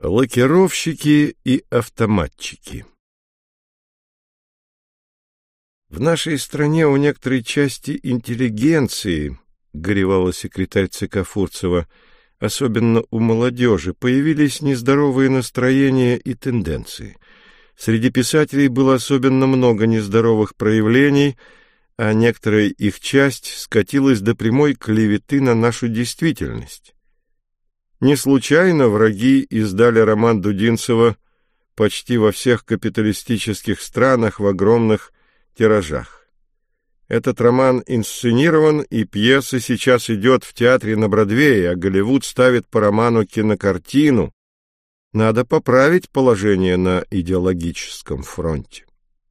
Лакировщики и автоматчики. В нашей стране у некоторой части интеллигенции, горевала секретарь ЦК Фурцева, особенно у молодежи, появились нездоровые настроения и тенденции. Среди писателей было особенно много нездоровых проявлений, а некоторая их часть скатилась до прямой клеветы на нашу действительность. Не случайно враги издали роман Дудинцева почти во всех капиталистических странах в огромных тиражах. Этот роман инсценирован, и пьеса сейчас идет в театре на Бродвее, а Голливуд ставит по роману кинокартину. Надо поправить положение на идеологическом фронте.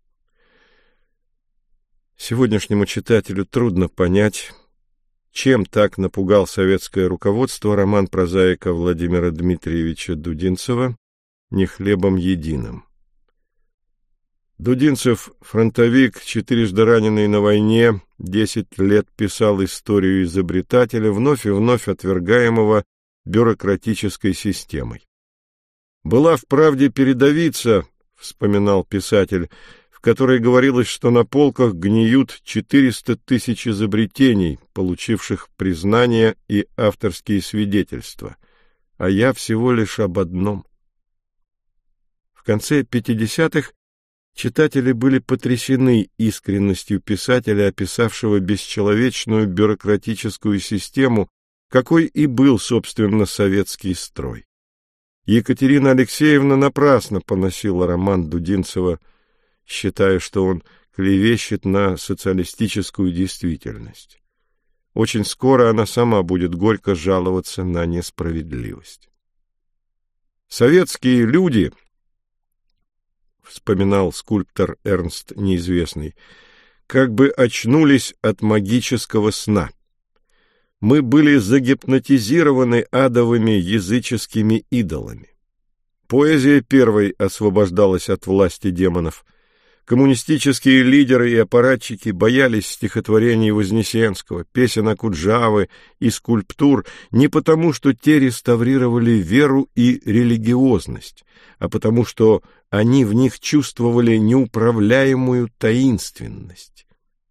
Сегодняшнему читателю трудно понять, чем так напугал советское руководство роман прозаика Владимира Дмитриевича Дудинцева «Не хлебом единым». Дудинцев, фронтовик, четырежды раненый на войне, 10 лет писал историю изобретателя, вновь и вновь отвергаемого бюрократической системой. «Была вправде передовица», — вспоминал писатель, в которой говорилось, что на полках гниют 400 тысяч изобретений, получивших признание и авторские свидетельства, а я всего лишь об одном. В конце 50-х читатели были потрясены искренностью писателя, описавшего бесчеловечную бюрократическую систему, какой и был, собственно, советский строй. Екатерина Алексеевна напрасно поносила роман Дудинцева, считая, что он клевещет на социалистическую действительность. Очень скоро она сама будет горько жаловаться на несправедливость. «Советские люди», — вспоминал скульптор Эрнст Неизвестный, — «как бы очнулись от магического сна. Мы были загипнотизированы адовыми языческими идолами. Поэзия первой освобождалась от власти демонов. Коммунистические лидеры и аппаратчики боялись стихотворений Вознесенского, песен Окуджавы и скульптур не потому, что те реставрировали веру и религиозность, а потому, что они в них чувствовали неуправляемую таинственность.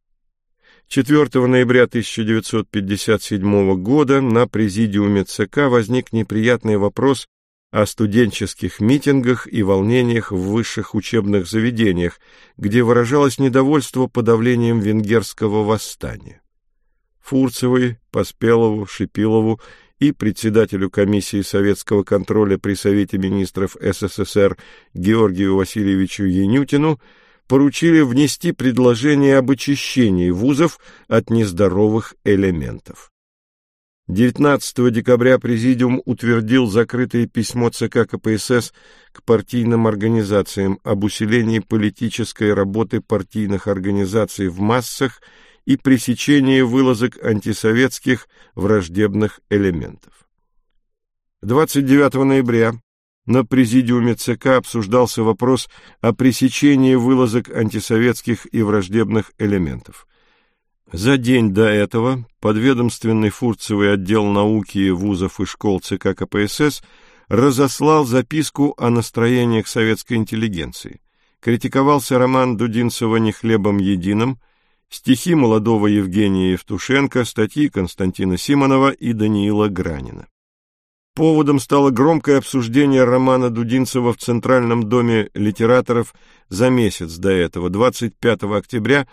4 ноября 1957 года на президиуме ЦК возник неприятный вопрос о студенческих митингах и волнениях в высших учебных заведениях, где выражалось недовольство подавлением венгерского восстания. Фурцевой, Поспелову, Шипилову и председателю комиссии советского контроля при Совете министров СССР Георгию Васильевичу Янютину поручили внести предложение об очищении вузов от нездоровых элементов. 19 декабря Президиум утвердил закрытое письмо ЦК КПСС к партийным организациям об усилении политической работы партийных организаций в массах и пресечении вылазок антисоветских враждебных элементов. 29 ноября на Президиуме ЦК обсуждался вопрос о пресечении вылазок антисоветских и враждебных элементов. За день до этого подведомственный Фурцевой отдел науки вузов и школ ЦК КПСС разослал записку о настроениях советской интеллигенции. Критиковался роман Дудинцева «Не хлебом единым», стихи молодого Евгения Евтушенко, статьи Константина Симонова и Даниила Гранина. Поводом стало громкое обсуждение романа Дудинцева в Центральном доме литераторов за месяц до этого, 25 октября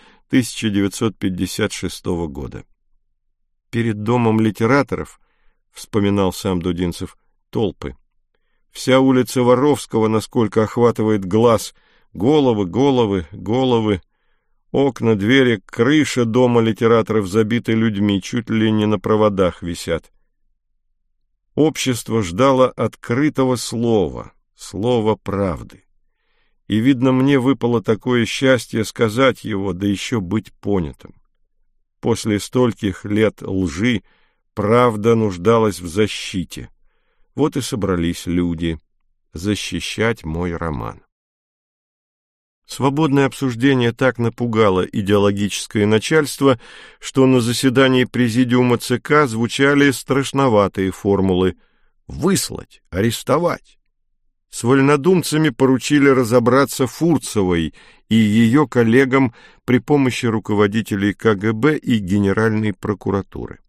1956 года. «Перед домом литераторов, — вспоминал сам Дудинцев, — толпы. Вся улица Воровского, насколько охватывает глаз, головы, головы, головы, окна, двери, крыша дома литераторов забиты людьми, чуть ли не на проводах висят. Общество ждало открытого слова, слова правды. И, видно, мне выпало такое счастье сказать его, да еще быть понятым. После стольких лет лжи правда нуждалась в защите. Вот и собрались люди защищать мой роман». Свободное обсуждение так напугало идеологическое начальство, что на заседании Президиума ЦК звучали страшноватые формулы: выслать, арестовать, С вольнодумцами поручили разобраться Фурцевой и ее коллегам при помощи руководителей КГБ и Генеральной прокуратуры.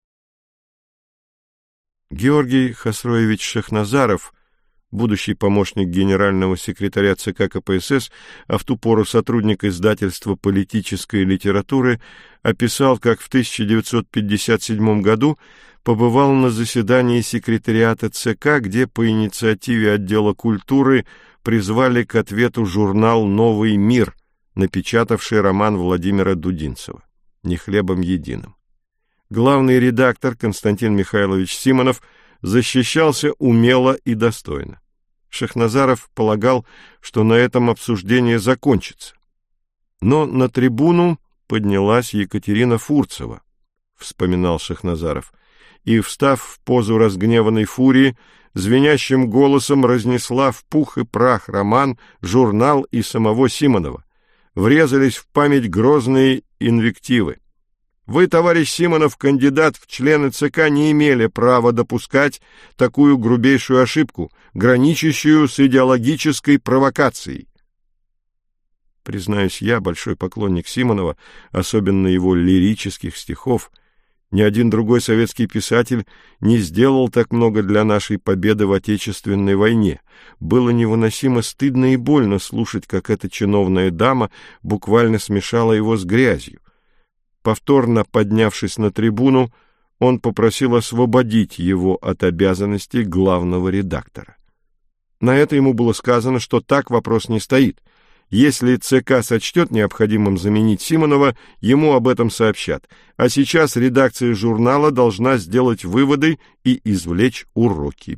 Георгий Хосроевич Шахназаров, будущий помощник генерального секретаря ЦК КПСС, а в ту пору сотрудник издательства политической литературы, описал, как в 1957 году побывал на заседании секретариата ЦК, где по инициативе отдела культуры призвали к ответу журнал «Новый мир», напечатавший роман Владимира Дудинцева «Не хлебом единым». Главный редактор Константин Михайлович Симонов защищался умело и достойно. Шахназаров полагал, что на этом обсуждение закончится. Но на трибуну поднялась Екатерина Фурцева, вспоминал Шахназаров, и, встав в позу разгневанной фурии, звенящим голосом разнесла в пух и прах роман, журнал и самого Симонова. Врезались в память грозные инвективы. Вы, товарищ Симонов, кандидат в члены ЦК, не имели права допускать такую грубейшую ошибку, граничащую с идеологической провокацией. Признаюсь, я большой поклонник Симонова, особенно его лирических стихов. Ни один другой советский писатель не сделал так много для нашей победы в Отечественной войне. Было невыносимо стыдно и больно слушать, как эта чиновная дама буквально смешала его с грязью. Повторно поднявшись на трибуну, он попросил освободить его от обязанностей главного редактора. На это ему было сказано, что так вопрос не стоит. Если ЦК сочтет необходимым заменить Симонова, ему об этом сообщат. А сейчас редакция журнала должна сделать выводы и извлечь уроки.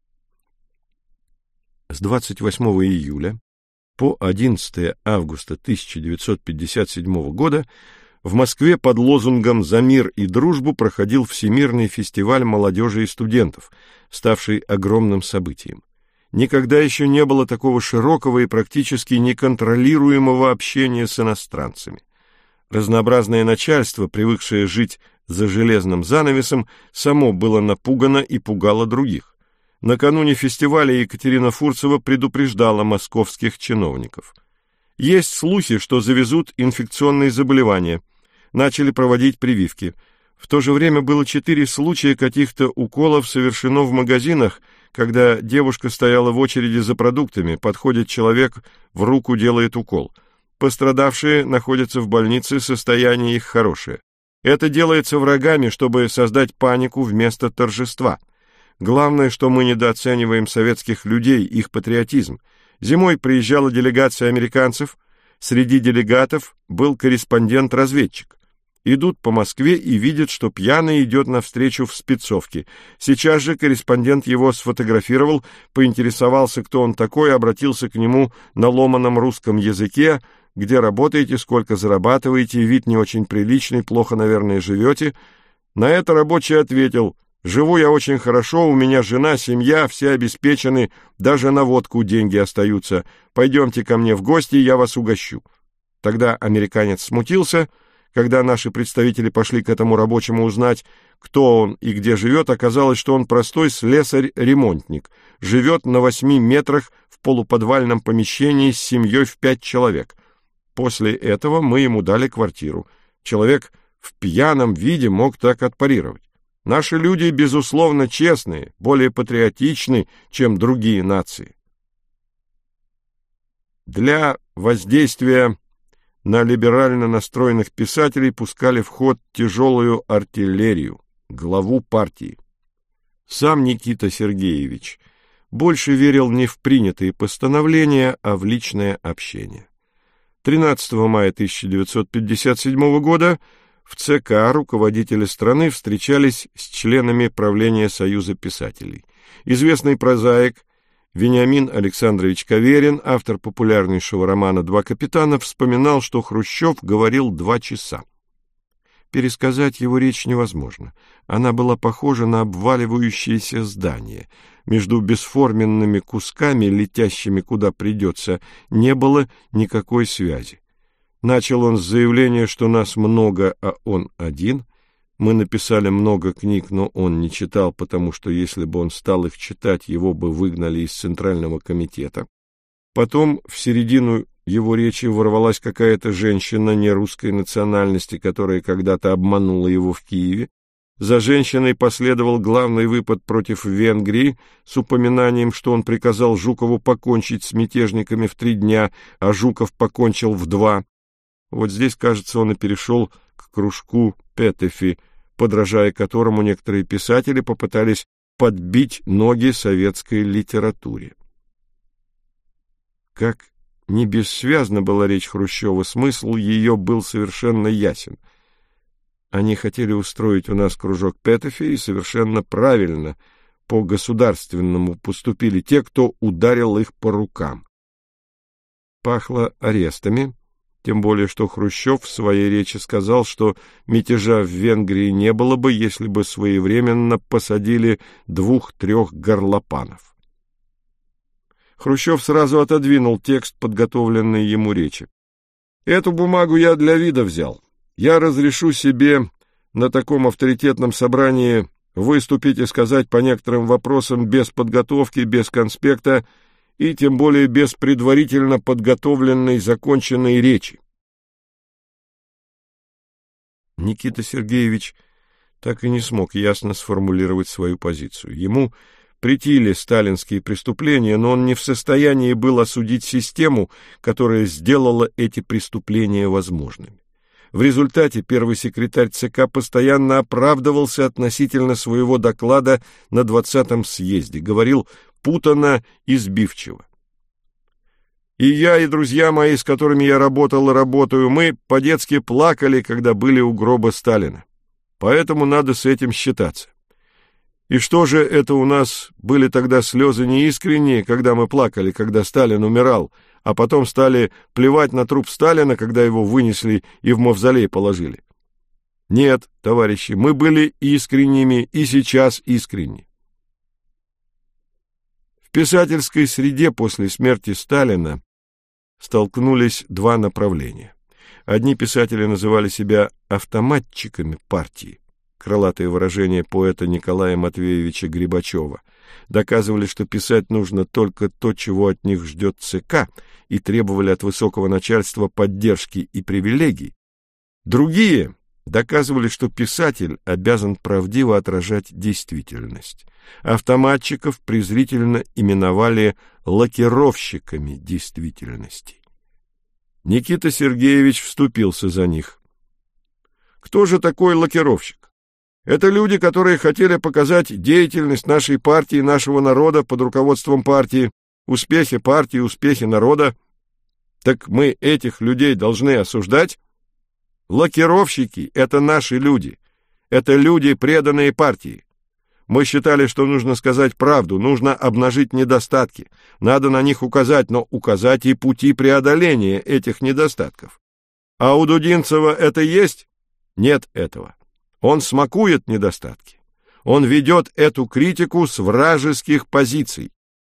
С 28 июля по 11 августа 1957 года в Москве под лозунгом «За мир и дружбу» проходил Всемирный фестиваль молодежи и студентов, ставший огромным событием. Никогда еще не было такого широкого и практически неконтролируемого общения с иностранцами. Разнообразное начальство, привыкшее жить за железным занавесом, само было напугано и пугало других. Накануне фестиваля Екатерина Фурцева предупреждала московских чиновников. Есть слухи, что завезут инфекционные заболевания. Начали проводить прививки. В то же время было 4 случая каких-то уколов совершено в магазинах, когда девушка стояла в очереди за продуктами, подходит человек, в руку делает укол. Пострадавшие находятся в больнице, состояние их хорошее. Это делается врагами, чтобы создать панику вместо торжества. Главное, что мы недооцениваем советских людей, их патриотизм. Зимой приезжала делегация американцев, среди делегатов был корреспондент-разведчик. Идут по Москве и видят, что пьяный идет навстречу в спецовке. Сейчас же корреспондент его сфотографировал, поинтересовался, кто он такой, обратился к нему на ломаном русском языке: где работаете, сколько зарабатываете, вид не очень приличный, плохо, наверное, живете. На это рабочий ответил: живу я очень хорошо, у меня жена, семья, все обеспечены, даже на водку деньги остаются. Пойдемте ко мне в гости, я вас угощу. Тогда американец смутился. Когда наши представители пошли к этому рабочему узнать, кто он и где живет, оказалось, что он простой слесарь-ремонтник, живет на 8 метрах в полуподвальном помещении с семьей в 5 человек. После этого мы ему дали квартиру. Человек в пьяном виде мог так отпарировать. Наши люди, безусловно, честные, более патриотичны, чем другие нации. Для воздействия на либерально настроенных писателей пускали в ход тяжелую артиллерию, главу партии. Сам Никита Сергеевич больше верил не в принятые постановления, а в личное общение. 13 мая 1957 года в ЦК руководители страны встречались с членами правления Союза писателей. Известный прозаик Вениамин Александрович Каверин, автор популярнейшего романа «Два капитана», вспоминал, что Хрущев говорил 2 часа. Пересказать его речь невозможно. Она была похожа на обваливающееся здание. Между бесформенными кусками, летящими куда придется, не было никакой связи. Начал он с заявления, что нас много, а он один. Мы написали много книг, но он не читал, потому что если бы он стал их читать, его бы выгнали из Центрального комитета. Потом в середину его речи ворвалась какая-то женщина нерусской национальности, которая когда-то обманула его в Киеве. За женщиной последовал главный выпад против Венгрии с упоминанием, что он приказал Жукову покончить с мятежниками в 3 дня, а Жуков покончил в 2. Вот здесь, кажется, он и перешел к кружку Петефи, подражая которому некоторые писатели попытались подбить ноги советской литературе. Как не бессвязна была речь Хрущева, смысл ее был совершенно ясен. Они хотели устроить у нас кружок Петефи, и совершенно правильно, по-государственному поступили те, кто ударил их по рукам. Пахло арестами, тем более что Хрущев в своей речи сказал, что мятежа в Венгрии не было бы, если бы своевременно посадили 2-3 горлопанов. Хрущев сразу отодвинул текст, подготовленный ему речи. «Эту бумагу я для вида взял. Я разрешу себе на таком авторитетном собрании выступить и сказать по некоторым вопросам без подготовки, без конспекта и тем более без предварительно подготовленной законченной речи». Никита Сергеевич так и не смог ясно сформулировать свою позицию. Ему претили сталинские преступления, но он не в состоянии был осудить систему, которая сделала эти преступления возможными. В результате первый секретарь ЦК постоянно оправдывался относительно своего доклада на 20-м съезде, говорил путанно и сбивчиво. «И я, и друзья мои, с которыми я работал и работаю, мы по-детски плакали, когда были у гроба Сталина. Поэтому надо с этим считаться. И что же это у нас были тогда слезы неискренние, когда мы плакали, когда Сталин умирал, а потом стали плевать на труп Сталина, когда его вынесли и в мавзолей положили? Нет, товарищи, мы были искренними и сейчас искренни». В писательской среде после смерти Сталина столкнулись 2 направления. Одни писатели называли себя автоматчиками партии, крылатое выражение поэта Николая Матвеевича Грибачева, доказывали, что писать нужно только то, чего от них ждет ЦК, и требовали от высокого начальства поддержки и привилегий. Другие доказывали, что писатель обязан правдиво отражать действительность. Автоматчиков презрительно именовали лакировщиками действительности. Никита Сергеевич вступился за них. Кто же такой лакировщик? Это люди, которые хотели показать деятельность нашей партии, нашего народа под руководством партии, успехи партии, успехи народа. Так мы этих людей должны осуждать? Лакировщики — это наши люди. Это люди, преданные партии. Мы считали, что нужно сказать правду, нужно обнажить недостатки. Надо на них указать, но указать и пути преодоления этих недостатков. А у Дудинцева это есть? Нет этого. Он смакует недостатки. Он ведет эту критику с вражеских позиций.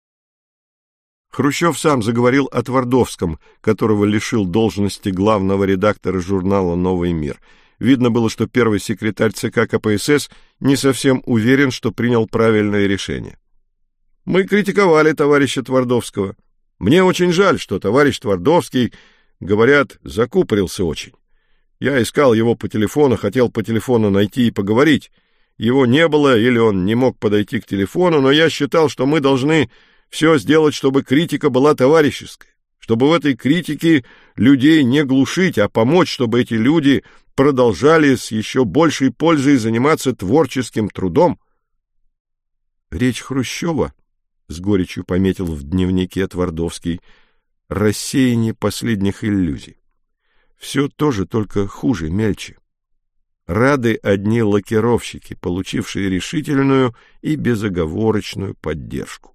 Хрущев сам заговорил о Твардовском, которого лишил должности главного редактора журнала «Новый мир». Видно было, что первый секретарь ЦК КПСС не совсем уверен, что принял правильное решение. «Мы критиковали товарища Твардовского. Мне очень жаль, что товарищ Твардовский, говорят, закупорился очень. Я искал его по телефону, хотел по телефону найти и поговорить. Его не было, или он не мог подойти к телефону, но я считал, что мы должны все сделать, чтобы критика была товарищеская, чтобы в этой критике людей не глушить, а помочь, чтобы эти люди продолжали с еще большей пользой заниматься творческим трудом». Речь Хрущева, с горечью пометил в дневнике Твардовский, рассеяние последних иллюзий. Все тоже, только хуже, мельче. Рады одни лакировщики, получившие решительную и безоговорочную поддержку.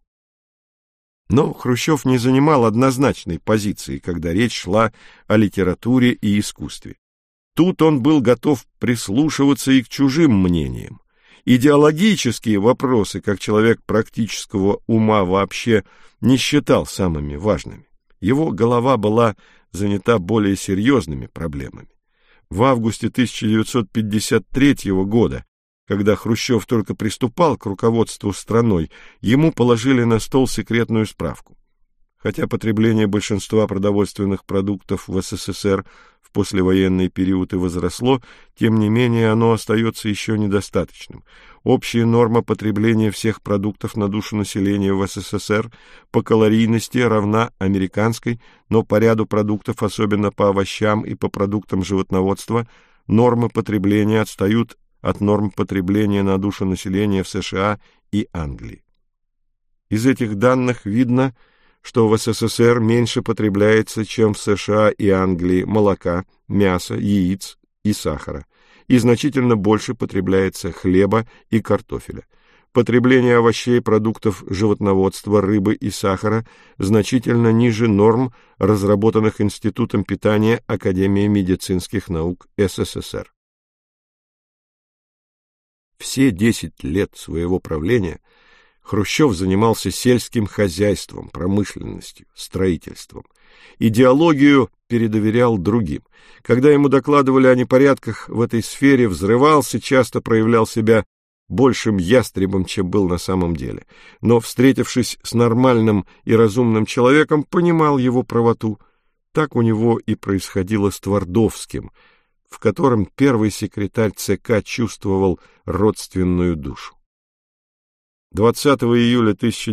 Но Хрущев не занимал однозначной позиции, когда речь шла о литературе и искусстве. Тут он был готов прислушиваться и к чужим мнениям. Идеологические вопросы, как человек практического ума, вообще не считал самыми важными. Его голова была занята более серьезными проблемами. В августе 1953 года, когда Хрущев только приступал к руководству страной, ему положили на стол секретную справку. Хотя потребление большинства продовольственных продуктов в СССР в послевоенный период и возросло, тем не менее оно остается еще недостаточным. Общая норма потребления всех продуктов на душу населения в СССР по калорийности равна американской, но по ряду продуктов, особенно по овощам и по продуктам животноводства, нормы потребления отстают от норм потребления на душу населения в США и Англии. Из этих данных видно, что в СССР меньше потребляется, чем в США и Англии, молока, мяса, яиц и сахара, и значительно больше потребляется хлеба и картофеля. Потребление овощей, продуктов животноводства, рыбы и сахара значительно ниже норм, разработанных Институтом питания Академии медицинских наук СССР. Все 10 лет своего правления Хрущев занимался сельским хозяйством, промышленностью, строительством. Идеологию передоверял другим. Когда ему докладывали о непорядках в этой сфере, взрывался, часто проявлял себя большим ястребом, чем был на самом деле. Но, встретившись с нормальным и разумным человеком, понимал его правоту. Так у него и происходило с Твардовским, в котором первый секретарь ЦК чувствовал родственную душу. 20 июля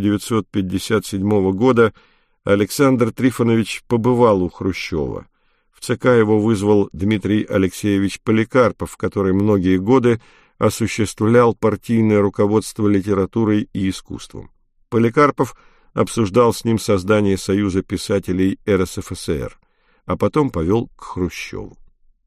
1957 года Александр Трифонович побывал у Хрущева. В ЦК его вызвал Дмитрий Алексеевич Поликарпов, который многие годы осуществлял партийное руководство литературой и искусством. Поликарпов обсуждал с ним создание Союза писателей РСФСР, а потом повел к Хрущеву.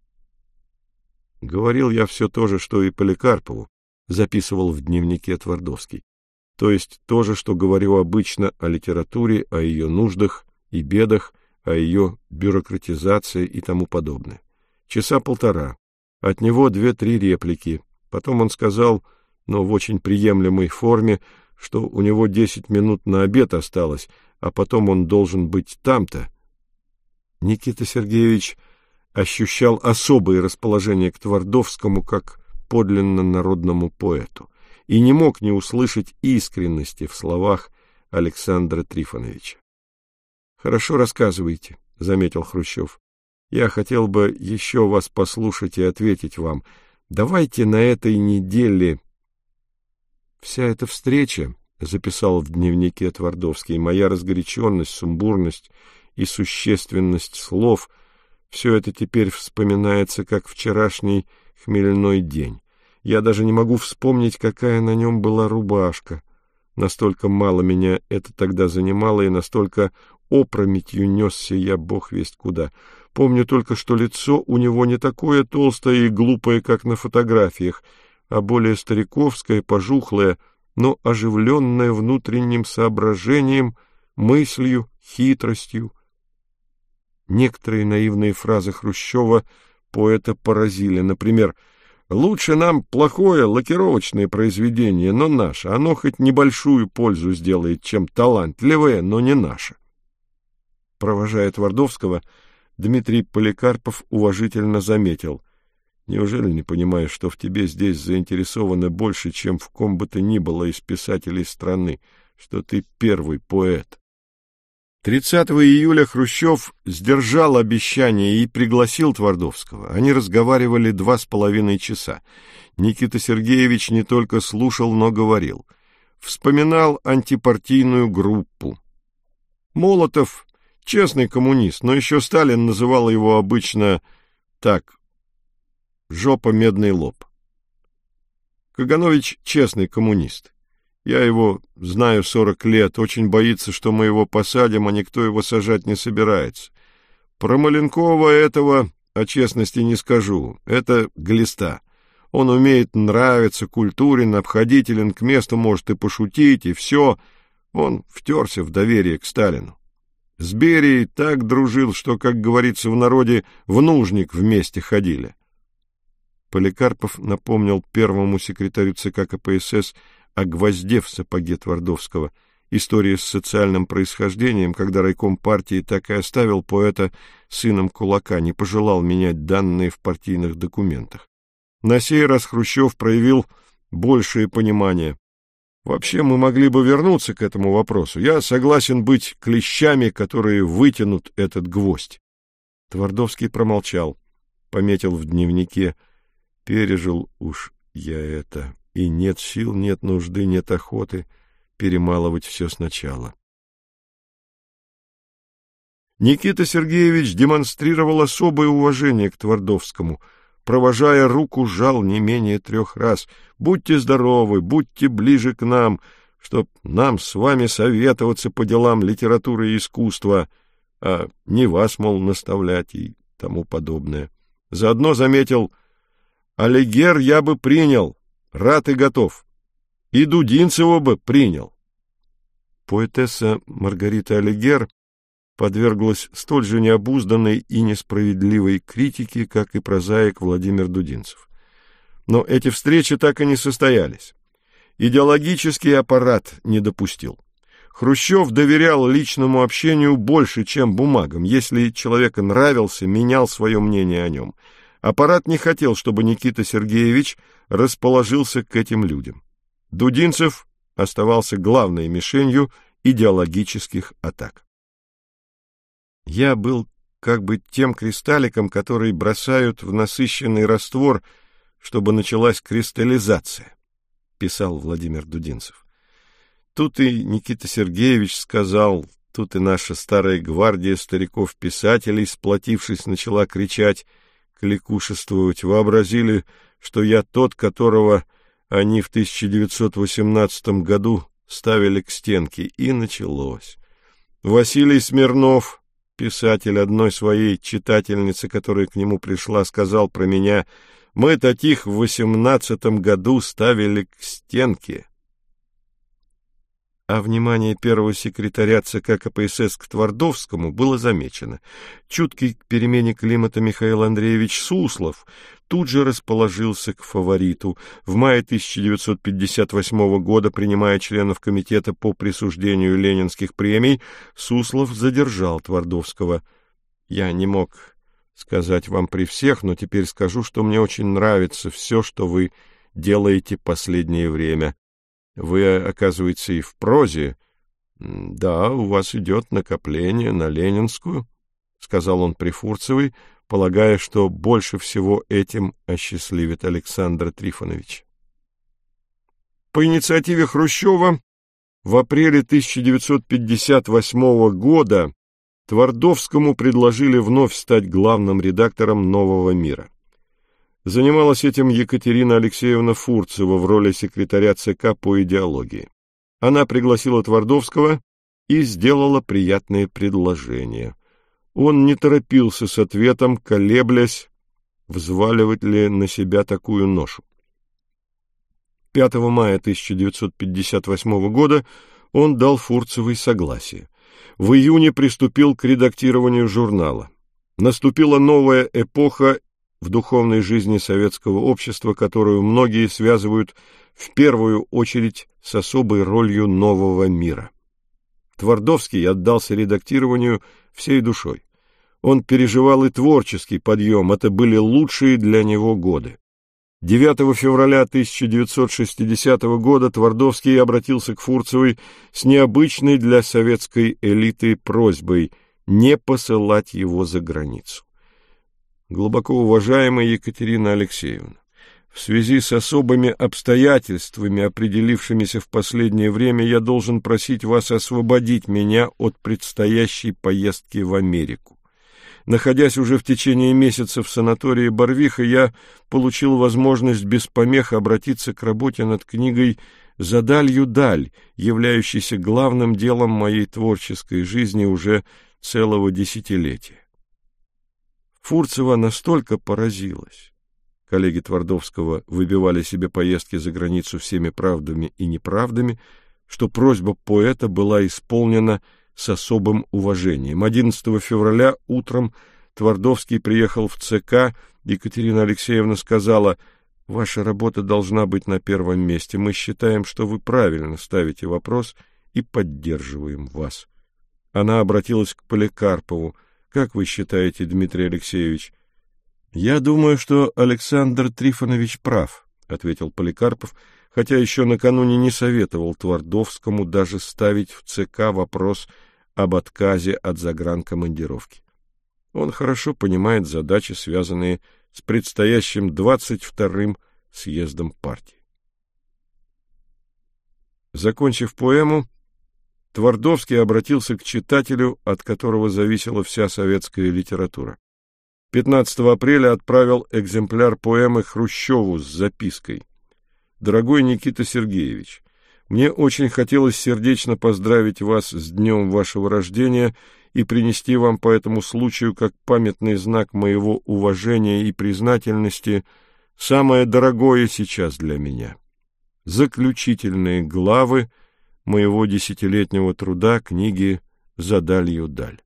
«Говорил я все то же, что и Поликарпову», — записывал в дневнике Твардовский. То есть то же, что говорю обычно о литературе, о ее нуждах и бедах, о ее бюрократизации и тому подобное. Часа полтора. От него 2-3 реплики. Потом он сказал, но в очень приемлемой форме, что у него 10 минут на обед осталось, а потом он должен быть там-то. Никита Сергеевич ощущал особое расположение к Твардовскому как подлинно народному поэту и не мог не услышать искренности в словах Александра Трифоновича. «Хорошо рассказываете», — заметил Хрущев. «Я хотел бы еще вас послушать и ответить вам. Давайте на этой неделе...» «Вся эта встреча», — записал в дневнике Твардовский, «моя разгоряченность, сумбурность и существенность слов, все это теперь вспоминается, как вчерашний хмельной день. Я даже не могу вспомнить, какая на нем была рубашка. Настолько мало меня это тогда занимало, и настолько опрометью несся я бог весть куда. Помню только, что лицо у него не такое толстое и глупое, как на фотографиях, а более стариковское, пожухлое, но оживленное внутренним соображением, мыслью, хитростью. Некоторые наивные фразы Хрущева поэта поразили. Например, «Лучше нам плохое лакировочное произведение, но наше. Оно хоть небольшую пользу сделает, чем талантливое, но не наше». Провожая Твардовского, Дмитрий Поликарпов уважительно заметил: «Неужели не понимаешь, что в тебе здесь заинтересованы больше, чем в ком бы то ни было из писателей страны, что ты первый поэт?» 30 июля Хрущев сдержал обещание и пригласил Твардовского. Они разговаривали 2,5 часа. Никита Сергеевич не только слушал, но говорил. Вспоминал антипартийную группу. Молотов — честный коммунист, но еще Сталин называл его обычно так: «жопа, медный лоб». Каганович — честный коммунист. Я его знаю 40 лет, очень боится, что мы его посадим, а никто его сажать не собирается. Про Маленкова этого о честности не скажу, это глиста. Он умеет нравиться, культурен, обходителен, к месту может и пошутить, и все. Он втерся в доверие к Сталину. С Берией так дружил, что, как говорится в народе, в нужник вместе ходили. Поликарпов напомнил первому секретарю ЦК КПСС о гвозде в сапоге Твардовского История с социальным происхождением, когда райком партии так и оставил поэта сыном кулака, не пожелал менять данные в партийных документах. На сей раз Хрущев проявил большее понимание. Вообще мы могли бы вернуться к этому вопросу. Я согласен быть клещами, которые вытянут этот гвоздь. Твардовский промолчал, пометил в дневнике: пережил уж я это, и нет сил, нет нужды, нет охоты перемалывать все сначала. Никита Сергеевич демонстрировал особое уважение к Твардовскому, провожая руку, жал не менее 3 раз. «Будьте здоровы, будьте ближе к нам, чтоб нам с вами советоваться по делам литературы и искусства, а не вас, мол, наставлять» и тому подобное. Заодно заметил: «Алигер я бы принял, рад и готов. И Дудинцева бы принял». Поэтесса Маргарита Алигер подверглась столь же необузданной и несправедливой критике, как и прозаик Владимир Дудинцев. Но эти встречи так и не состоялись. Идеологический аппарат не допустил. Хрущев доверял личному общению больше, чем бумагам. Если человеку нравился, менял свое мнение о нем. Аппарат не хотел, чтобы Никита Сергеевич расположился к этим людям. Дудинцев оставался главной мишенью идеологических атак. Я был как бы тем кристалликом, который бросают в насыщенный раствор, чтобы началась кристаллизация, писал Владимир Дудинцев. Тут и Никита Сергеевич сказал, тут и наша старая гвардия стариков-писателей, сплотившись, начала кричать, кликушествовать, вообразили, что я тот, которого они в 1918 году ставили к стенке, и началось. Василий Смирнов, писатель одной своей читательницы, которая к нему пришла, сказал про меня: «Мы таких в 18 году ставили к стенке». А внимание первого секретаря ЦК КПСС к Твардовскому было замечено. Чуткий к перемене климата Михаил Андреевич Суслов тут же расположился к фавориту. В мае 1958 года, принимая членов комитета по присуждению ленинских премий, Суслов задержал Твардовского. «Я не мог сказать вам при всех, но теперь скажу, что мне очень нравится все, что вы делаете последнее время. Вы, оказывается, и в прозе. Да, у вас идет накопление на Ленинскую», — сказал он при Фурцевой, полагая, что больше всего этим осчастливит Александра Трифоновича. По инициативе Хрущева в апреле 1958 года Твардовскому предложили вновь стать главным редактором «Нового мира». Занималась этим Екатерина Алексеевна Фурцева в роли секретаря ЦК по идеологии. Она пригласила Твардовского и сделала приятное предложение. Он не торопился с ответом, колеблясь, взваливать ли на себя такую ношу. 5 мая 1958 года он дал Фурцевой согласие. В июне приступил к редактированию журнала. Наступила новая эпоха в духовной жизни советского общества, которую многие связывают в первую очередь с особой ролью нового мира. Твардовский отдался редактированию всей душой. Он переживал и творческий подъем, это были лучшие для него годы. 9 февраля 1960 года Твардовский обратился к Фурцевой с необычной для советской элиты просьбой не посылать его за границу. Глубоко уважаемая Екатерина Алексеевна, в связи с особыми обстоятельствами, определившимися в последнее время, я должен просить вас освободить меня от предстоящей поездки в Америку. Находясь уже в течение месяца в санатории Барвиха, я получил возможность без помех обратиться к работе над книгой «За далью даль», являющейся главным делом моей творческой жизни уже целого десятилетия. Фурцева настолько поразилась. Коллеги Твардовского выбивали себе поездки за границу всеми правдами и неправдами, что просьба поэта была исполнена с особым уважением. 11 февраля утром Твардовский приехал в ЦК. Екатерина Алексеевна сказала: «Ваша работа должна быть на первом месте. Мы считаем, что вы правильно ставите вопрос и поддерживаем вас. Она обратилась к Поликарпову. Как вы считаете, Дмитрий Алексеевич? Я думаю, что Александр Трифонович прав, ответил Поликарпов, хотя еще накануне не советовал Твардовскому даже ставить в ЦК вопрос об отказе от загранкомандировки. Он хорошо понимает задачи, связанные с предстоящим 22-м съездом партии. Закончив поэму, Твардовский обратился к читателю, от которого зависела вся советская литература. 15 апреля отправил экземпляр поэмы Хрущеву с запиской. «Дорогой Никита Сергеевич, мне очень хотелось сердечно поздравить вас с днем вашего рождения и принести вам по этому случаю, как памятный знак моего уважения и признательности, самое дорогое сейчас для меня. Заключительные главы моего 10-летнего труда книги «За далью даль».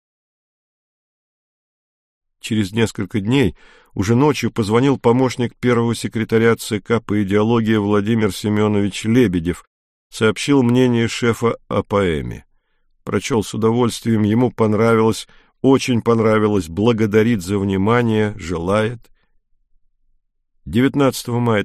Через несколько дней, уже ночью, позвонил помощник первого секретаря ЦК по идеологии Владимир Семенович Лебедев, сообщил мнение шефа о поэме. Прочел с удовольствием, ему понравилось, очень понравилось, благодарит за внимание, желает. 19 мая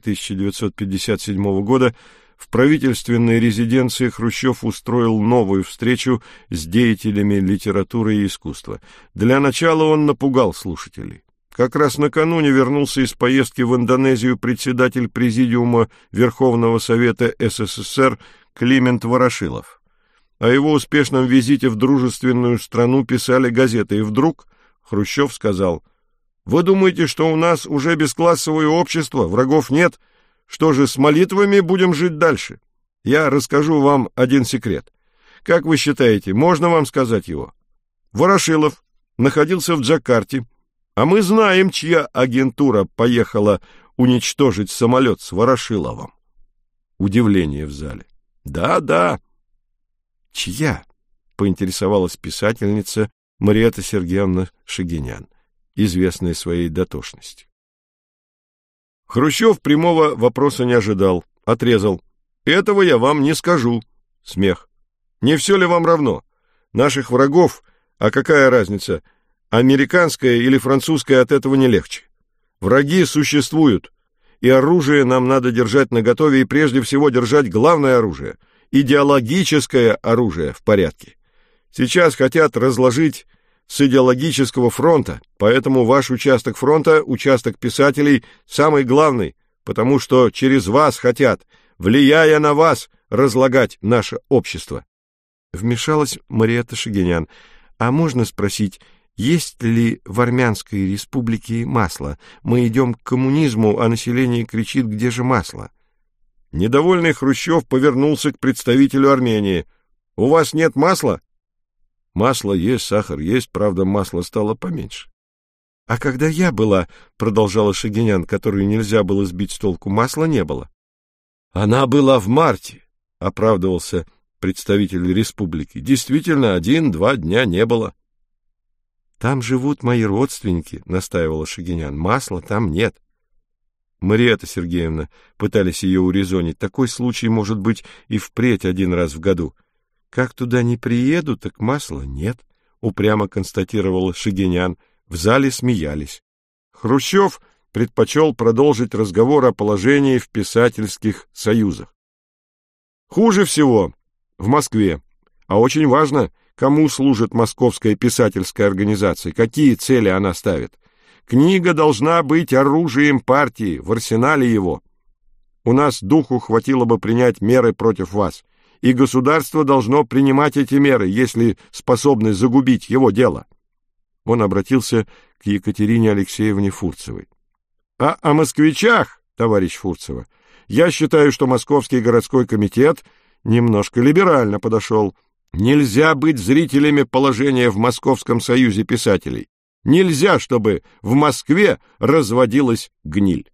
1957 года в правительственной резиденции Хрущев устроил новую встречу с деятелями литературы и искусства. Для начала он напугал слушателей. Как раз накануне вернулся из поездки в Индонезию председатель Президиума Верховного Совета СССР Климент Ворошилов. О его успешном визите в дружественную страну писали газеты, и вдруг Хрущев сказал: «Вы думаете, что у нас уже бесклассовое общество, врагов нет? Что же, с молитвами будем жить дальше? Я расскажу вам один секрет. Как вы считаете, можно вам сказать его? Ворошилов находился в Джакарте, а мы знаем, чья агентура поехала уничтожить самолет с Ворошиловым». Удивление в зале. «Да». «Чья?» — поинтересовалась писательница Мариэтта Сергеевна Шагинян, известная своей дотошностью. Хрущев прямого вопроса не ожидал, отрезал. «Этого я вам не скажу». Смех. «Не все ли вам равно? Наших врагов, а какая разница, американская или французская, от этого не легче. Враги существуют, и оружие нам надо держать наготове, и прежде всего держать главное оружие — идеологическое оружие в порядке. Сейчас хотят разложить с идеологического фронта, поэтому ваш участок фронта, участок писателей, самый главный, потому что через вас хотят, влияя на вас, разлагать наше общество». Вмешалась Мариэтта Шагинян. «А можно спросить, есть ли в Армянской республике масло? Мы идем к коммунизму, а население кричит: где же масло?» Недовольный Хрущев повернулся к представителю Армении. «У вас нет масла?» «Масло есть, сахар есть, правда, масла стало поменьше». «А когда я была, — продолжала Шагинян, которую нельзя было сбить с толку, — масла не было». «Она была в марте», — оправдывался представитель республики. «Действительно, 1-2 дня не было». «Там живут мои родственники», — настаивала Шагинян. «Масла там нет». Мариэтта Сергеевна, пытались ее урезонить, такой случай может быть и впредь 1 раз в году. «Как туда не приеду, так масла нет», — упрямо констатировала Шагинян. В зале смеялись. Хрущев предпочел продолжить разговор о положении в писательских союзах. «Хуже всего в Москве, а очень важно, кому служит Московская писательская организация, какие цели она ставит. Книга должна быть оружием партии, в арсенале его. У нас духу хватило бы принять меры против вас, и государство должно принимать эти меры, если способны загубить его дело». Он обратился к Екатерине Алексеевне Фурцевой. «А о москвичах, товарищ Фурцева, я считаю, что Московский городской комитет немножко либерально подошел. Нельзя быть зрителями положения в Московском союзе писателей. Нельзя, чтобы в Москве разводилась гниль».